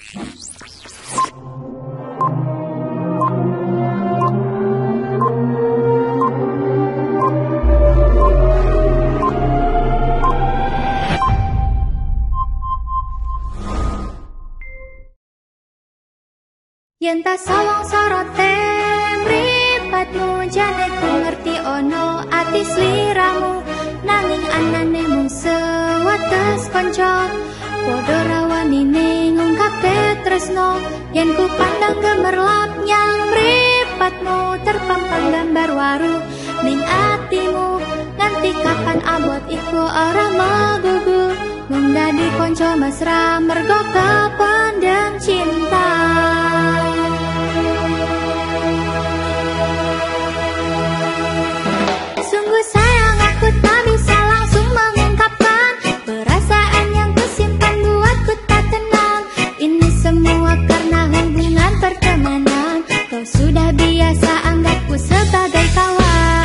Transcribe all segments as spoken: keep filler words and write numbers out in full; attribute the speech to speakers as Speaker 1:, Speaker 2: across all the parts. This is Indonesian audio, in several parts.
Speaker 1: Yen ta sawang sorote mripatmu jane ku ngerti ono ati sliramu, nanging anane mung sewates kanca padha rawanine ngungkapke tresno. Yen ku pandang gemerlap nyang mripatmu terpampang gambar waru ning atimu, nganti kapan abot iku ora magugu mung dadi kanca mesra mergo kependem cinta. Sungguh sayang aku tak bisa langsung mengungkapkan perasaan yang kusimpan buatku tak tenang. Ini semua karena hubungan pertemanan, kau sudah biasa anggapku sebagai kawan.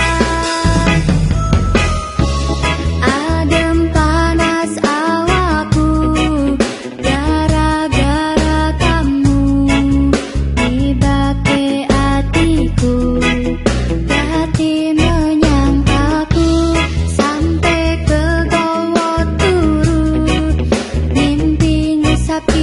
Speaker 1: Adem panas awakku gara-gara kamu, dibake hatiku hati menyang aku sampai ke gowo turu, mimpi ngusapi